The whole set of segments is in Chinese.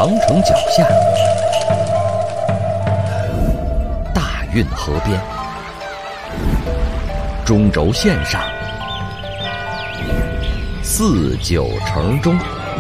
长城脚下，大运河边，中轴线上，四九城中，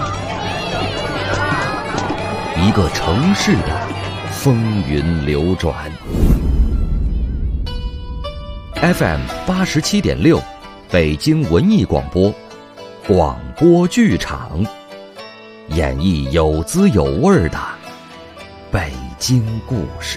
一个城市的风云流转。FM 87.6，北京文艺广播，广播剧场，演绎有滋有味的北京故事。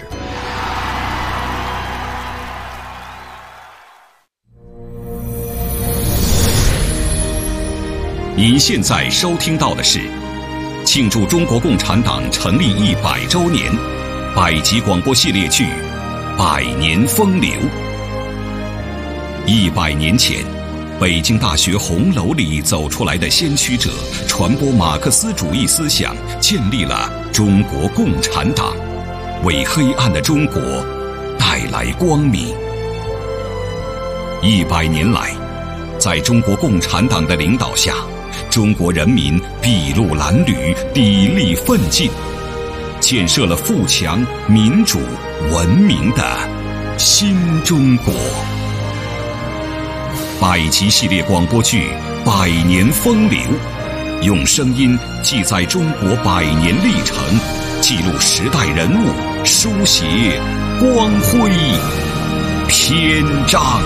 您现在收听到的是庆祝中国共产党成立100周年百集广播系列剧《百年风流》。100年前，北京大学红楼里走出来的先驱者，传播马克思主义思想，建立了中国共产党，为黑暗的中国带来光明。100年来，在中国共产党的领导下，中国人民筚路蓝缕，砥砺奋进，建设了富强、民主、文明的新中国。百集系列广播剧《百年风流》，用声音记载中国100年历程，记录时代人物，书写光辉篇章。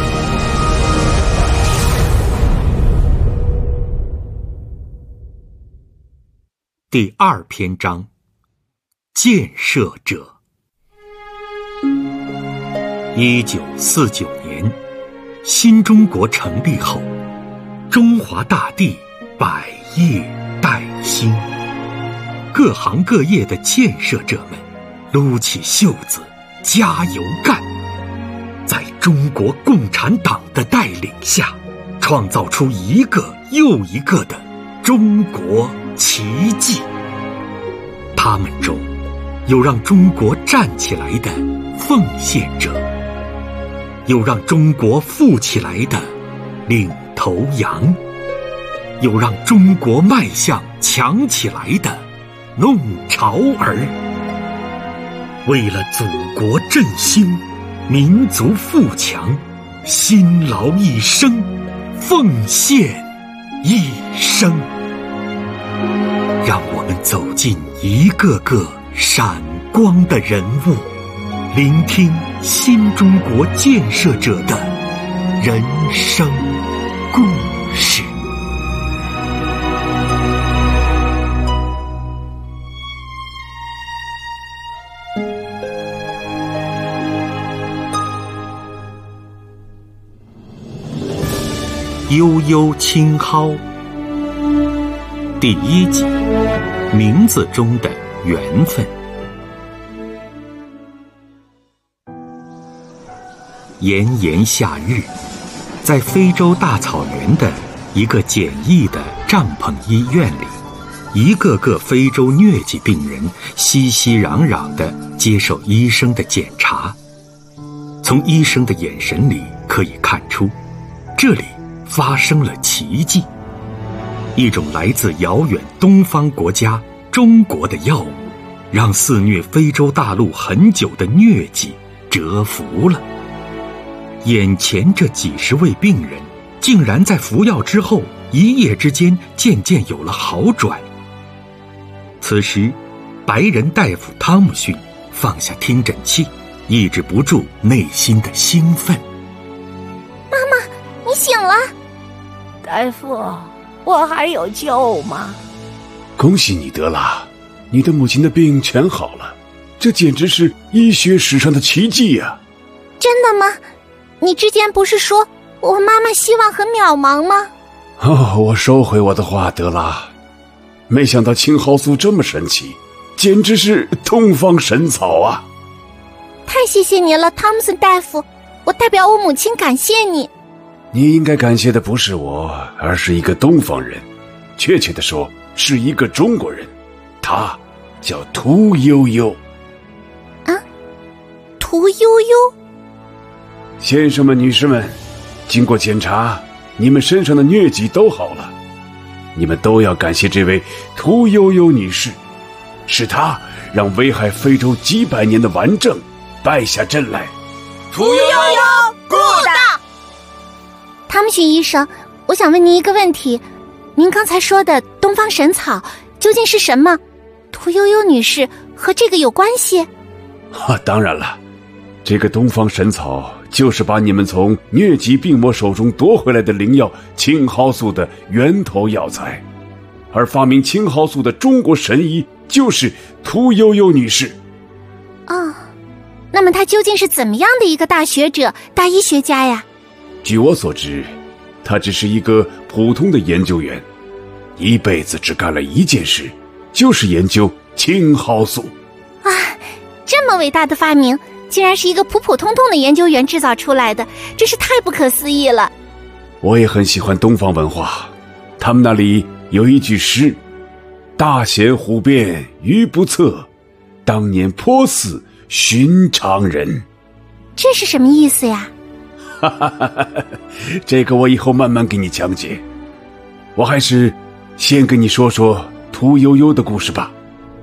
第2篇章，建设者。1949年，新中国成立后，中华大地百业待兴，各行各业的建设者们撸起袖子加油干，在中国共产党的带领下，创造出一个又一个的中国奇迹。他们中有让中国站起来的奉献者，有让中国富起来的领头羊，有让中国迈向强起来的弄潮儿。为了祖国振兴，民族富强，辛劳一生，奉献一生。让我们走进一个个闪光的人物，聆听新中国建设者的人生故事。悠悠青蒿，第1集，名字中的缘分。炎炎夏日，在非洲大草原的一个简易的帐篷医院里，一个个非洲疟疾病人熙熙攘攘地接受医生的检查。从医生的眼神里可以看出，这里发生了奇迹。一种来自遥远东方国家中国的药物，让肆虐非洲大陆很久的疟疾折服了。眼前这几十位病人，竟然在服药之后一夜之间渐渐有了好转。此时，白人大夫汤姆逊放下听诊器，抑制不住内心的兴奋。 妈妈，你醒了。 大夫，我还有救吗？ 恭喜你，德拉，你的母亲的病全好了，这简直是医学史上的奇迹呀！ 真的吗？你之前不是说我妈妈希望很渺茫吗？ 我收回我的话，德拉。没想到青蒿素这么神奇，简直是东方神草啊！ 太谢谢你了，汤姆森大夫，我代表我母亲感谢你。 你应该感谢的不是我，而是一个东方人，确切地说是一个中国人，他叫屠呦呦。 啊，屠呦呦？ 先生们女士们，经过检查，你们身上的疟疾都好了，你们都要感谢这位屠呦呦女士， 是他让危害非洲几百年的顽症败下阵来。 屠呦呦 ，good！ 汤姆逊医生，我想问您一个问题：您刚才说的东方神草究竟是什么？屠呦呦女士和这个有关系？ 当然了，这个东方神草就是把你们从疟疾病魔手中夺回来的灵药青蒿素的源头药材，而发明青蒿素的中国神医就是屠呦呦女士。 哦，那么她究竟是怎么样的一个大学者、大医学家呀？ 据我所知，她只是一个普通的研究员，一辈子只干了一件事，就是研究青蒿素。 啊，这么伟大的发明，竟然是一个普普通通的研究员制造出来的，真是太不可思议了。 我也很喜欢东方文化，他们那里有一句诗：大贤湖边鱼不测，当年颇似寻常人。 这是什么意思呀？ 这个我以后慢慢给你讲解。我还是先跟你说说屠呦呦的故事吧。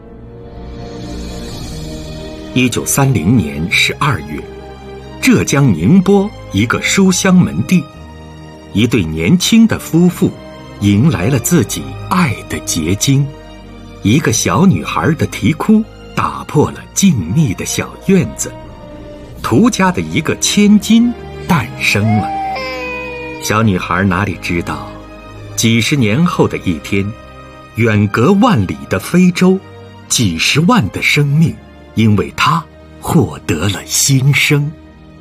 1930年12月，浙江宁波一个书香门第，一对年轻的夫妇迎来了自己爱的结晶。一个小女孩的啼哭打破了静谧的小院子，屠家的一个千金诞生了。小女孩哪里知道，几十年后的一天，远隔万里的非洲，几十万的生命因为她获得了新生。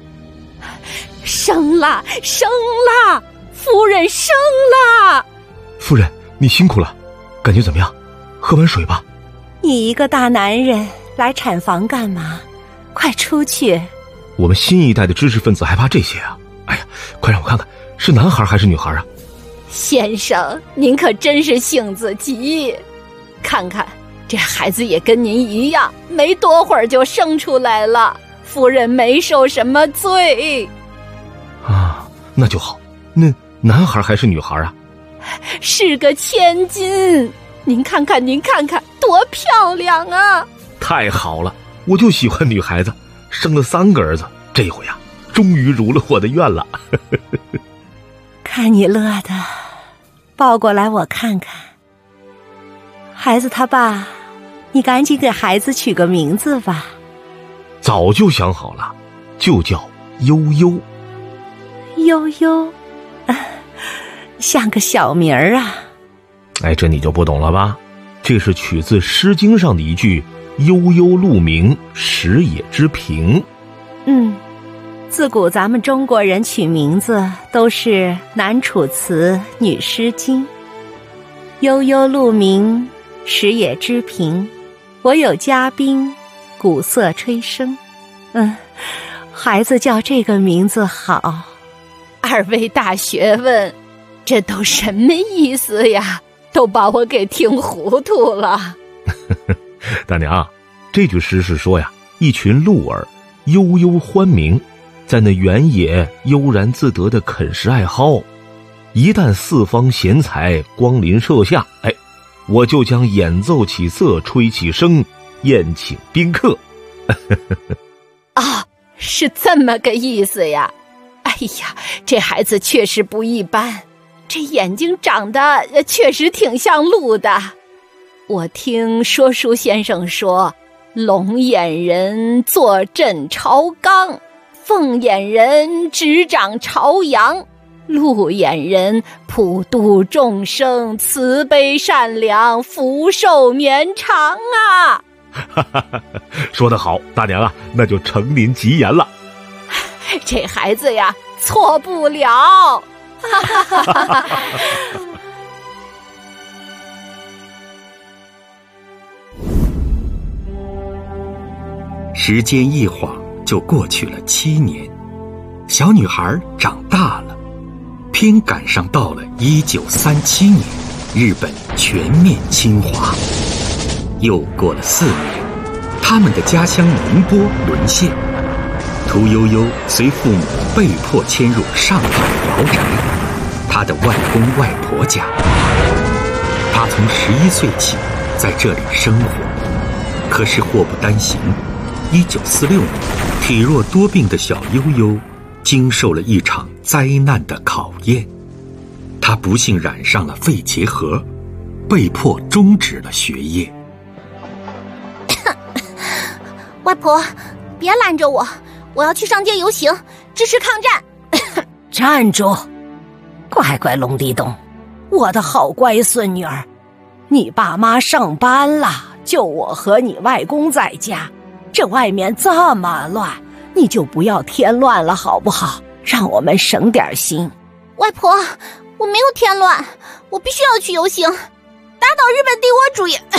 生了，生了，夫人生了！ 夫人，你辛苦了，感觉怎么样？喝碗水吧。 你一个大男人来产房干嘛？快出去！ 我们新一代的知识分子还怕这些啊？哎呀，快让我看看，是男孩还是女孩啊？ 先生，您可真是性子急。看看，这孩子也跟您一样，没多会儿就生出来了。夫人没受什么罪。 啊，那就好。那男孩还是女孩啊？ 是个千金。您看看，您看看，多漂亮啊！ 太好了，我就喜欢女孩子，生了3个儿子，这回啊，终于如了我的愿了。 看你乐的，抱过来我看看。孩子他爸，你赶紧给孩子取个名字吧。 早就想好了，就叫悠悠。 悠悠，像个小名儿啊。 哎，这你就不懂了吧？这是取自《诗经》上的一句“悠悠鹿鸣，食野之苹”。 自古咱们中国人取名字都是男楚辞，女诗经。悠悠鹿鸣，食野之苹，我有嘉宾，鼓瑟吹笙。孩子叫这个名字好。二位大学问，这都什么意思呀？都把我给听糊涂了。 大娘，这句诗是说呀，一群鹿儿悠悠欢鸣，在那原野悠然自得地啃食艾蒿。一旦四方贤才光临舍下，我就将演奏起瑟，吹起笙，宴请宾客。 啊，是这么个意思呀。哎呀，这孩子确实不一般，这眼睛长得确实挺像鹿的。我听说书先生说，龙眼人坐镇朝纲，凤眼人执掌朝阳，鹿眼人普度众生，慈悲善良，福寿绵长啊。 说得好，大娘啊，那就承您吉言了。 这孩子呀，错不了。 时间一晃就过去了7年，小女孩长大了，偏赶上到了1937年，日本全面侵华。又过了4年，他们的家乡宁波沦陷，屠呦呦随父母被迫迁入上海瑶宅，她的外公外婆家。她从11岁起在这里生活， 可是祸不单行，1946年，体弱多病的小悠悠经受了一场灾难的考验，他不幸染上了肺结核，被迫终止了学业。 外婆，别拦着我，我要去上街游行，支持抗战。 站住！乖乖龙地洞，我的好乖孙女儿，你爸妈上班了，就我和你外公在家，这外面这么乱，你就不要添乱了好不好？让我们省点心。 外婆，我没有添乱，我必须要去游行，打倒日本帝国主义。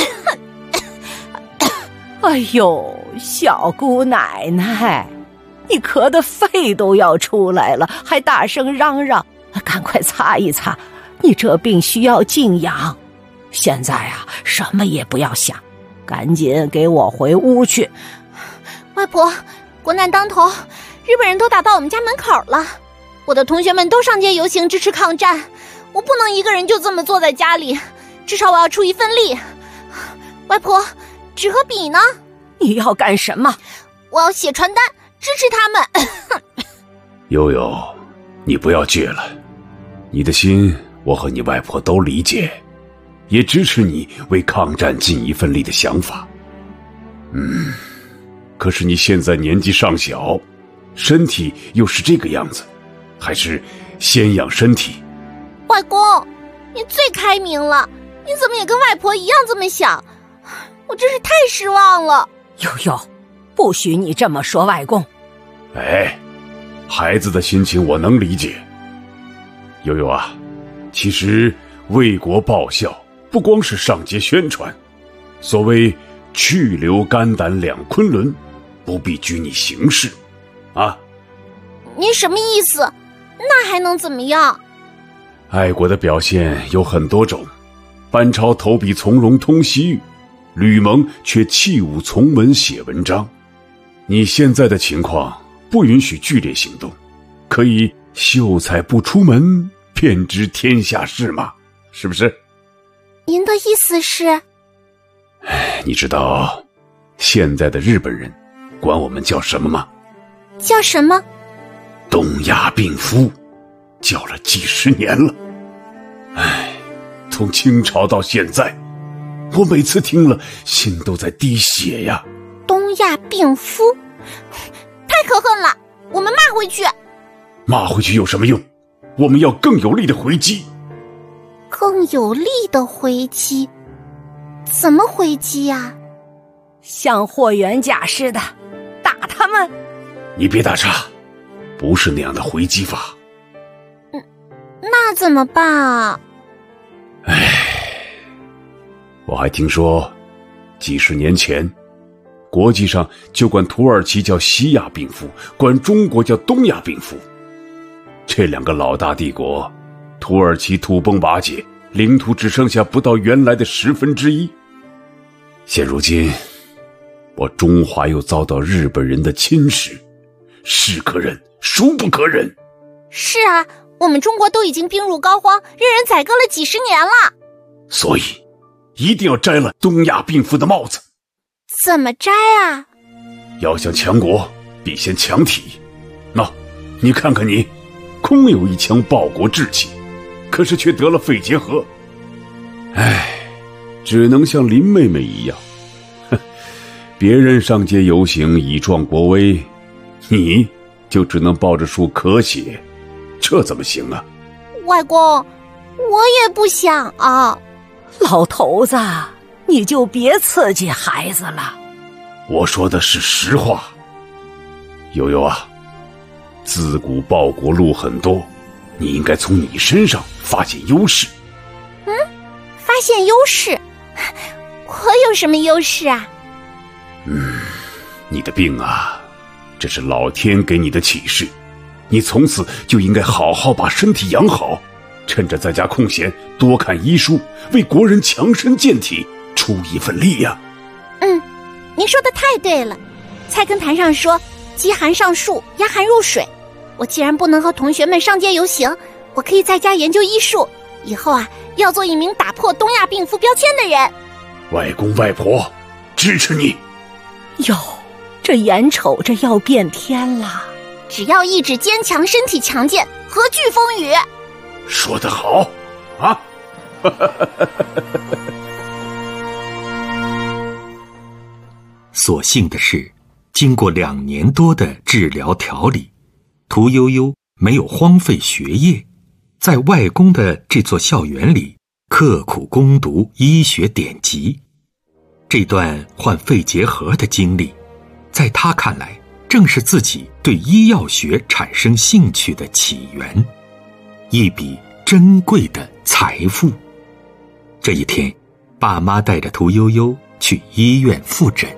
哎呦，小姑奶奶，你咳得肺都要出来了，还大声嚷嚷，赶快擦一擦，你这病需要静养。现在啊，什么也不要想，赶紧给我回屋去。 外婆，国难当头，日本人都打到我们家门口了，我的同学们都上街游行支持抗战，我不能一个人就这么坐在家里，至少我要出一份力。外婆，纸和笔呢？ 你要干什么？ 我要写传单支持他们。 悠悠，你不要倔了，你的心我和你外婆都理解，也支持你为抗战尽一份力的想法。可是你现在年纪尚小，身体又是这个样子，还是先养身体。 外公，你最开明了，你怎么也跟外婆一样这么想？我真是太失望了。 悠悠，不许你这么说外公。 哎，孩子的心情我能理解。悠悠啊，其实为国报效不光是上街宣传，所谓去留肝胆两昆仑，不必拘泥形式啊。 您什么意思？那还能怎么样？ 爱国的表现有很多种，班超投笔从戎通西域，吕蒙却弃武从文写文章。你现在的情况不允许剧烈行动，可以秀才不出门，便知天下事嘛，是不是？ 您的意思是？ 你知道现在的日本人管我们叫什么吗？ 叫什么？ 东亚病夫，叫了几十年了。从清朝到现在，我每次听了心都在滴血呀。 东亚病夫，太可恨了，我们骂回去。 骂回去有什么用？我们要更有力的回击。 更有力的回击？怎么回击呀？ 像霍元甲似的打他们。 你别打岔，不是那样的回击法。 那怎么办啊？ 我还听说几十年前国际上就管土耳其叫西亚病夫，管中国叫东亚病夫。这两个老大帝国，土耳其土崩瓦解，领土只剩下不到原来的1/10。现如今我中华又遭到日本人的侵蚀，是可忍孰不可忍。 是啊，我们中国都已经病入膏肓，任人宰割了几十年了。 所以一定要摘了东亚病夫的帽子。 怎么摘啊？ 要想强国，必先强体。你看看你，空有一腔报国志气，可是却得了肺结核。只能像林妹妹一样，别人上街游行以壮国威，你就只能抱着树咳血，这怎么行啊？ 外公，我也不想啊。 老头子，你就别刺激孩子了。 我说的是实话。悠悠啊，自古报国路很多，你应该从你身上发现优势。 发现优势？我有什么优势啊？ 你的病啊，这是老天给你的启示，你从此就应该好好把身体养好，趁着在家空闲多看医书，为国人强身健体出一份力呀。 您说的太对了。菜根谭上说，饥寒上树，压寒入水。我既然不能和同学们上街游行，我可以在家研究医术，以后啊，要做一名打破东亚病夫标签的人。 外公外婆， 支持你。 哟，这眼瞅着要变天了， 只要意志坚强，身体强健，何惧风雨？ 说得好啊！ 所幸的是，经过2年多的治疗调理，屠呦呦没有荒废学业，在外公的这座校园里刻苦攻读医学典籍。这段患肺结核的经历，在他看来，正是自己对医药学产生兴趣的起源，一笔珍贵的财富。这一天，爸妈带着屠呦呦去医院复诊。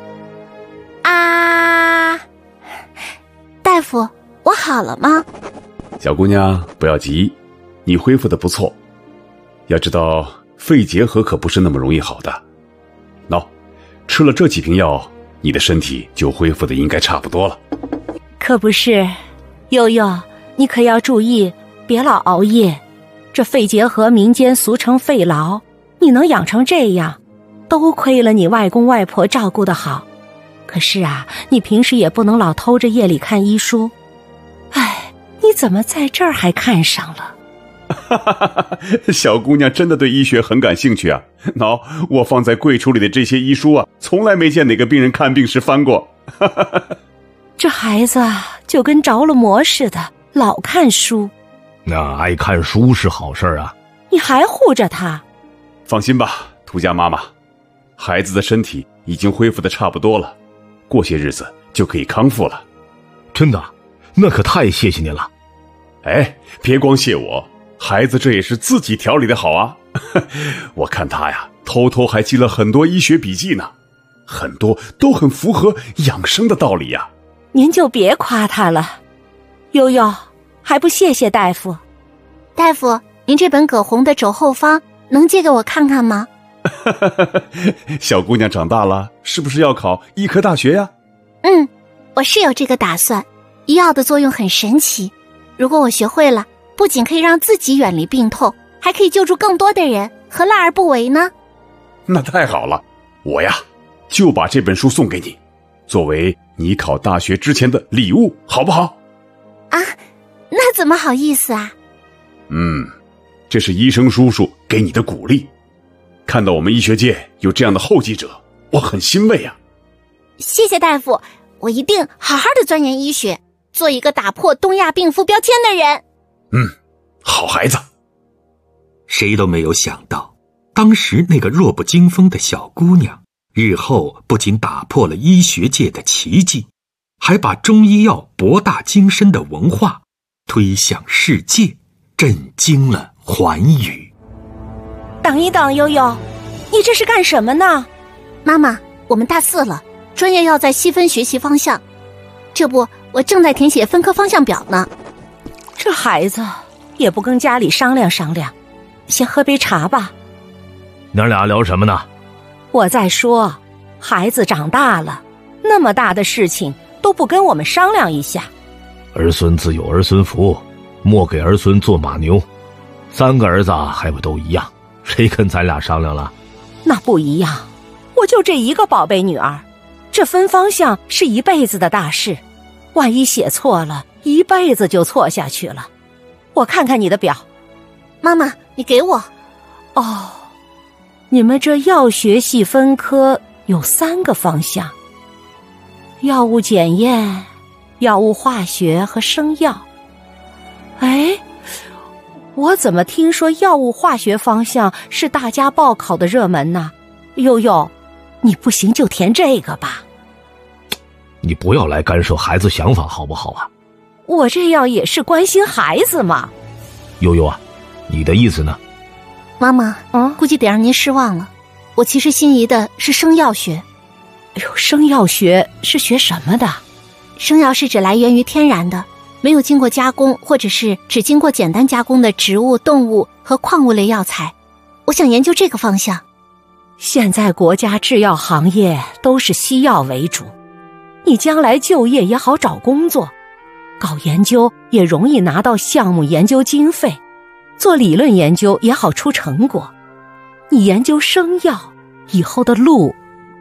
大夫，我好了吗？ 小姑娘，不要急，你恢复得不错。要知道，肺结核可不是那么容易好的。喏，吃了这几瓶药，你的身体就恢复得应该差不多了。 可不是，悠悠，你可要注意，别老熬夜。这肺结核民间俗称肺痨，你能养成这样，都亏了你外公外婆照顾得好。可是啊，你平时也不能老偷着夜里看医书。哎，你怎么在这儿还看上了？ 小姑娘真的对医学很感兴趣啊！喏，我放在柜橱里的这些医书啊，从来没见哪个病人看病时翻过。 这孩子就跟着了魔似的，老看书。 那爱看书是好事啊， 你还护着他？ 放心吧，涂家妈妈，孩子的身体已经恢复得差不多了，过些日子就可以康复了。 真的？那可太谢谢您了。 哎，别光谢我，孩子这也是自己调理的好啊。我看他呀，偷偷还记了很多医学笔记呢，很多都很符合养生的道理呀。 您就别夸他了。悠悠，还不谢谢大夫？ 大夫，您这本葛洪的肘后方能借给我看看吗？ 小姑娘长大了，是不是要考医科大学呀？ 我是有这个打算。医药的作用很神奇，如果我学会了，不仅可以让自己远离病痛，还可以救助更多的人，何乐而不为呢？ 那太好了，我呀就把这本书送给你，作为你考大学之前的礼物，好不好？ 啊，那怎么好意思啊？ 这是医生叔叔给你的鼓励。看到我们医学界有这样的后继者，我很欣慰啊。 谢谢大夫，我一定好好的钻研医学，做一个打破东亚病夫标签的人。 好孩子。 谁都没有想到，当时那个弱不禁风的小姑娘，日后不仅打破了医学界的奇迹，还把中医药博大精深的文化推向世界，震惊了寰宇。 等一等，悠悠，你这是干什么呢？ 妈妈，我们大4了，专业要在细分学习方向，这不，我正在填写分科方向表呢。 这孩子也不跟家里商量商量，先喝杯茶吧。 娘俩聊什么呢？ 我在说，孩子长大了，那么大的事情都不跟我们商量一下。 儿孙自有儿孙福，莫给儿孙做马牛。3个儿子还不都一样，谁跟咱俩商量了？ 那不一样，我就这一个宝贝女儿，这分方向是一辈子的大事，万一写错了，一辈子就错下去了。我看看你的表。 妈妈，你给我。 哦，你们这药学系分科有3个方向：药物检验、药物化学和生药。哎，我怎么听说药物化学方向是大家报考的热门呢？悠悠，你不行就填这个吧。 你不要来干涉孩子想法好不好啊？ 我这样也是关心孩子嘛。 悠悠啊，你的意思呢？ 妈妈，估计得让您失望了。我其实心仪的是生药学。 哎呦，生药学是学什么的？ 生药是指来源于天然的，没有经过加工或者是只经过简单加工的植物、动物和矿物类药材。我想研究这个方向。 现在国家制药行业都是西药为主，你将来就业也好找工作，搞研究也容易拿到项目研究经费，做理论研究也好出成果。你研究生药以后的路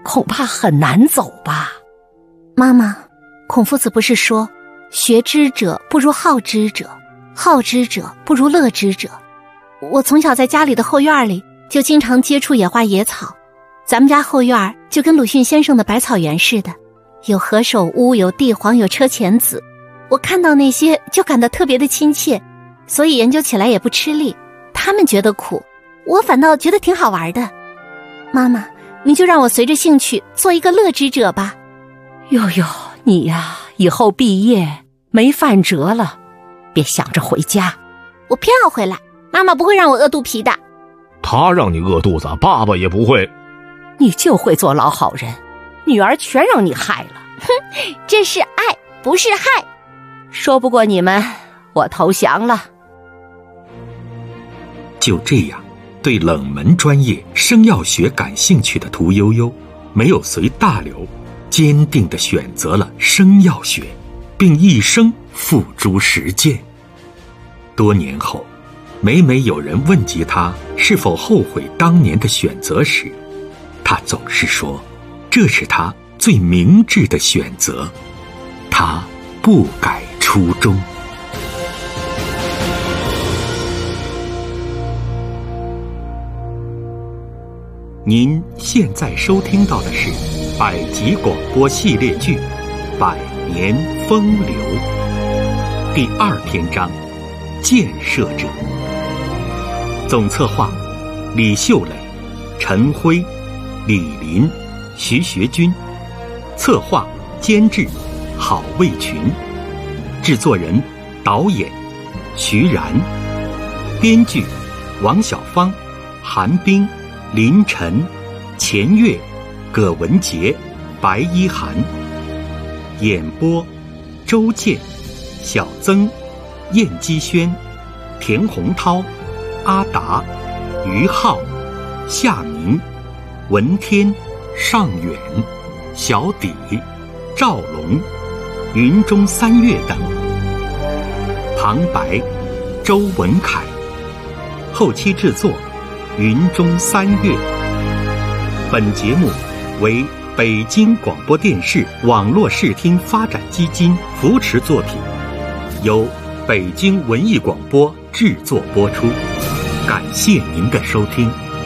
恐怕很难走吧。 妈妈，孔夫子不是说学之者不如好之者，好之者不如乐之者。我从小在家里的后院里就经常接触野花野草，咱们家后院就跟鲁迅先生的百草园似的，有何首乌，有地黄，有车前子，我看到那些就感到特别的亲切，所以研究起来也不吃力。他们觉得苦，我反倒觉得挺好玩的。妈妈，你就让我随着兴趣做一个乐之者吧。 哟哟，你呀，以后毕业没饭辙了，别想着回家。 我偏要回来，妈妈不会让我饿肚皮的。 他让你饿肚子，爸爸也不会。 你就会做老好人，女儿全让你害了。 哼，这是爱，不是害。 说不过你们，我投降了。 就这样，对冷门专业生药学感兴趣的屠呦呦，没有随大流，坚定地选择了生药学，并一生付诸实践。多年后，每有人问及他是否后悔当年的选择时，他总是说，这是他最明智的选择，他不改初衷。您现在收听到的是百集广播系列剧《百年风流》第2篇章《建设者》，总策划李秀磊、陈辉、李林、徐学军，策划监制郝卫群，制作人导演徐然，编剧王小芳、韩冰、林晨、钱月、葛文杰、白一涵，演播周健、小曾、燕基轩、田洪涛、阿达、于浩、夏明、文天、尚远、小底、赵龙、云中三月等，旁白周文凯，后期制作云中三月。本节目为北京广播电视网络视听发展基金扶持作品，由北京文艺广播制作播出。感谢您的收听。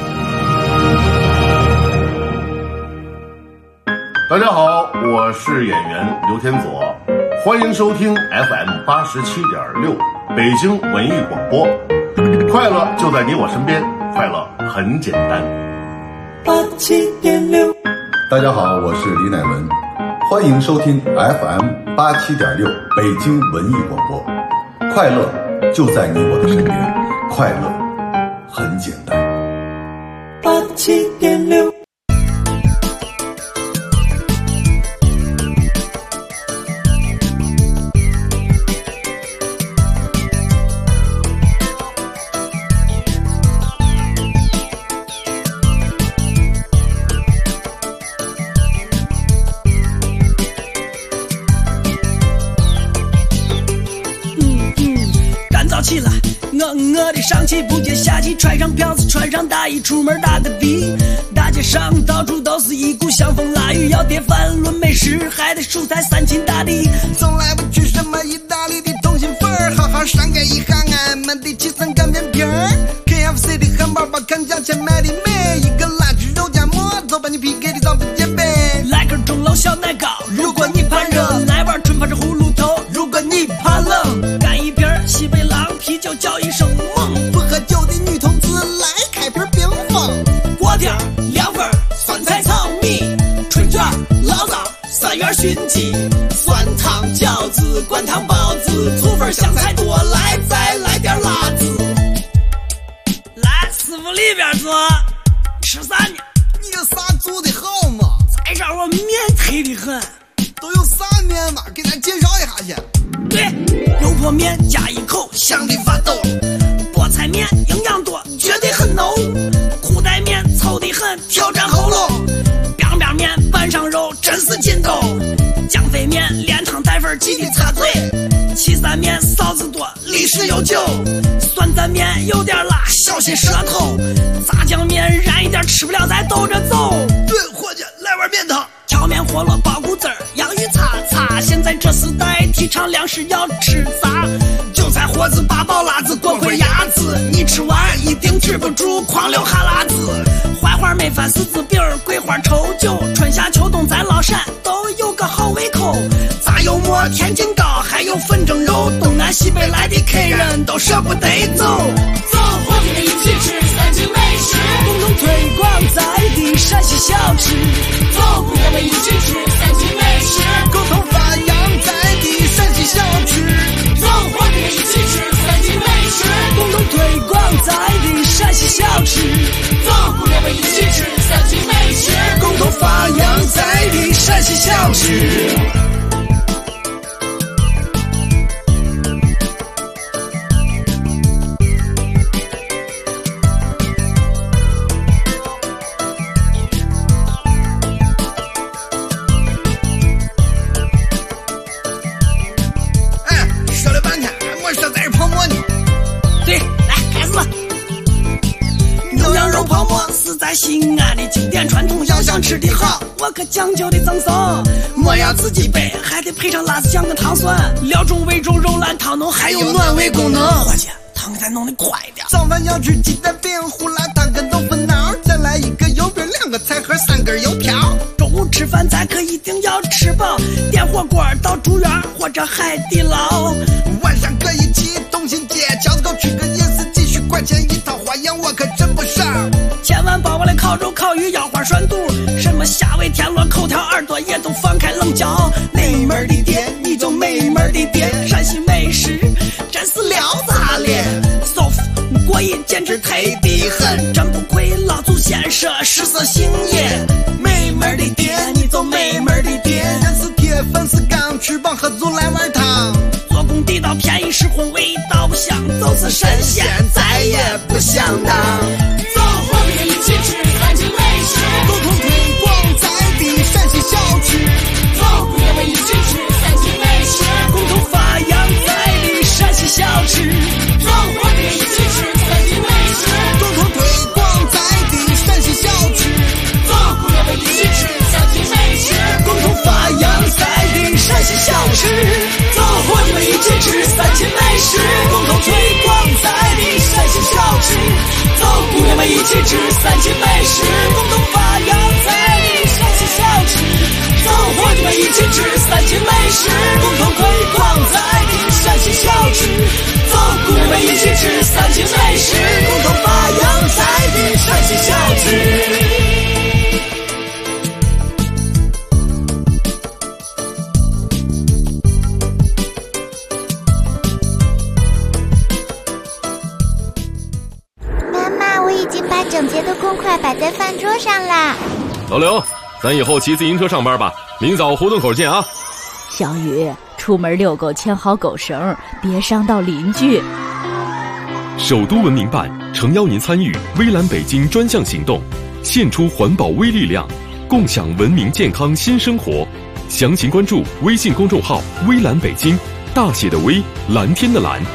大家好，我是演员刘天佐，欢迎收听 FM87.6 北京文艺广播。快乐就在你我身边，快乐很简单。 87.6，大家好，我是李乃文，欢迎收听 FM87.6 北京文艺广播。快乐就在你我的身边，快乐很简单。87.6。 起来，我的上气不接下气，穿上票子，穿上大衣，出门打个的。大街上到处都是一股香风腊雨，要碟饭论美食，还得蔬菜三秦大地。 从来不去什么意大利的通心粉儿，好好上盖一行俺们的七层干面皮儿。KFC 的汉堡包，看价钱买的美，一个辣猪肉夹馍，走把你 PK 的早不接杯。 来根钟楼小奶糕，如果你怕热；来碗春发是葫芦头，如果你怕冷。干一瓶西北狼啤酒，叫一声猛。 不喝酒的女同志来开瓶冰峰。 锅贴、凉粉、酸菜炒米、春卷、醪糟、三元熏鸡、酸汤饺子、灌汤包子、醋粉香菜多，来再来点辣子。来，师傅里边坐，吃啥呢？ 你这啥做的好嘛？ 再让我面忒的很。 都有啥面嘛？给咱介绍一下去。 对，油泼面加一口，香的发抖；菠菜面营养多，绝对很浓；裤带面凑得很，挑战喉咙；边边面拌上肉，真是劲斗；酱飞面连汤带粉，记得擦嘴；岐山面臊子多，历史悠久；酸蘸面有点辣， 小心舌头。炸酱面燃一点吃不了再兜着走。 对，伙计，来碗面汤。 荞面饸饹包谷子儿，洋芋擦擦。现在这时代提倡粮食要吃杂，韭菜盒子八宝辣子锅盔鸭子，你吃完一定止不住狂流哈喇子。槐花焖饭柿子饼，桂花稠酒，春夏秋冬在崂山都有个好胃口。炸油馍天津糕，还有粉蒸肉，东南西北来的客人都舍不得走。 走，伙计们一起吃3斤美食， 共同推广在地陕西小吃。 走，姑娘们一起吃3斤美食， 共同发扬在地陕西小吃。 走，伙计们一起吃3斤美食， 共同推广在地陕西小吃。 走，姑娘们一起吃3斤美食， 共同发扬在地陕西小吃。西安的经典传统，要想吃的好，我可讲究的赠送。馍要自己备，还得配上辣子酱跟糖蒜，料中味中肉烂汤浓，还有暖胃功能。伙计，汤再弄得快点。 早饭要吃鸡蛋饼、胡辣汤跟豆腐脑，再来一个油饼、2个菜盒、3根油条。 中午吃饭咱可一定要吃饱，点火锅到住院或者海底捞。 晚上可以去东新街，饺子糕吃个夜市，几十块钱一套，花样我可真不少。 千万把我的烤肉、烤鱼、腰花、涮肚，什么虾尾、田螺、口条、耳朵也都放开冷嚼。美门的店，你就美门的店，陕西美食真是撩炸脸。soft 过瘾，简直忒的很，真不愧老祖先说食色性也。美门的店，你就美门的店， 人是铁，粉是钢，吃饱喝足来碗汤。 做工地道，便宜实惠，味道不香，就是神仙再也不想当。 走，伙计们一起吃3斤美食， 共同推广在地陕西小吃。 走，姑娘们一起吃3斤美食， 共同发扬在地陕西小吃。 走，伙计们一起吃3斤美食， 共同推广在地陕西小吃。 走，姑娘们一起吃3斤美食， 共同发扬在地陕西小吃。走，伙计们一起吃3斤美食，共同推广在地陕西小吃。走，姑娘们一起吃3斤美食，共同发扬在地陕西小吃。走，伙计们一起吃3斤美食，共同推广在地陕西小吃。走，姑娘们一起吃3斤美食，共同发扬在地陕西小吃。 整洁的公筷摆在饭桌上啦。 老刘，咱以后骑自行车上班吧，明早胡同口见啊。 小雨，出门遛狗牵好狗绳，别伤到邻居。 首都文明办诚邀您参与微蓝北京专项行动，献出环保微力量，共享文明健康新生活。详情关注微信公众号微蓝北京，大写的微，蓝天的蓝。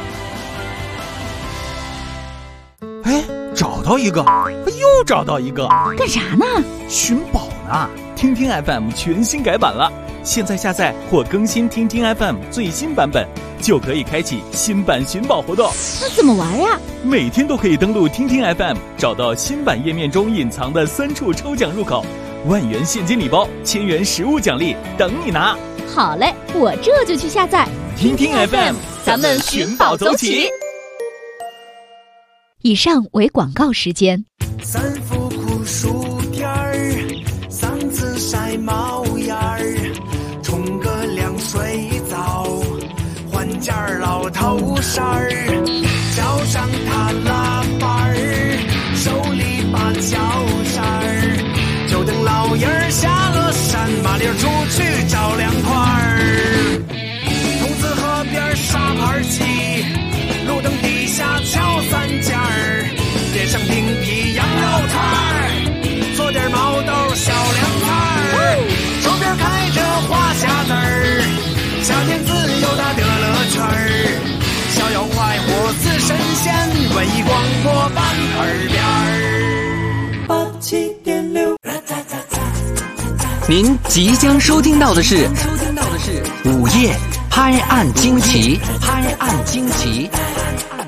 哎，找到一个，又找到一个， 干啥呢？ 寻宝呢。听听 FM 全新改版了，现在下载或更新听听 FM 最新版本，就可以开启新版寻宝活动。 那怎么玩呀？ 每天都可以登录听听 FM， 找到新版页面中隐藏的3处抽奖入口，10000元现金礼包，1000元实物奖励等你拿。 好嘞，我这就去下载听听 FM， 咱们寻宝走起。 以上为广告时间。 3伏酷暑天儿，3次晒毛眼儿，冲个凉水澡，换件老头衫儿，脚上踏拉板儿，手里把脚扇儿，就等老爷儿下了山，麻溜出去找凉快儿。童子河边沙盘棋，路灯底下敲3件儿，点上冰皮羊肉串儿，做点毛豆小凉菜儿，手边开着花匣子儿，夏天自由的乐乐圈儿，逍遥快活似神仙，文艺广播版您即将收听到的是午夜拍案惊奇。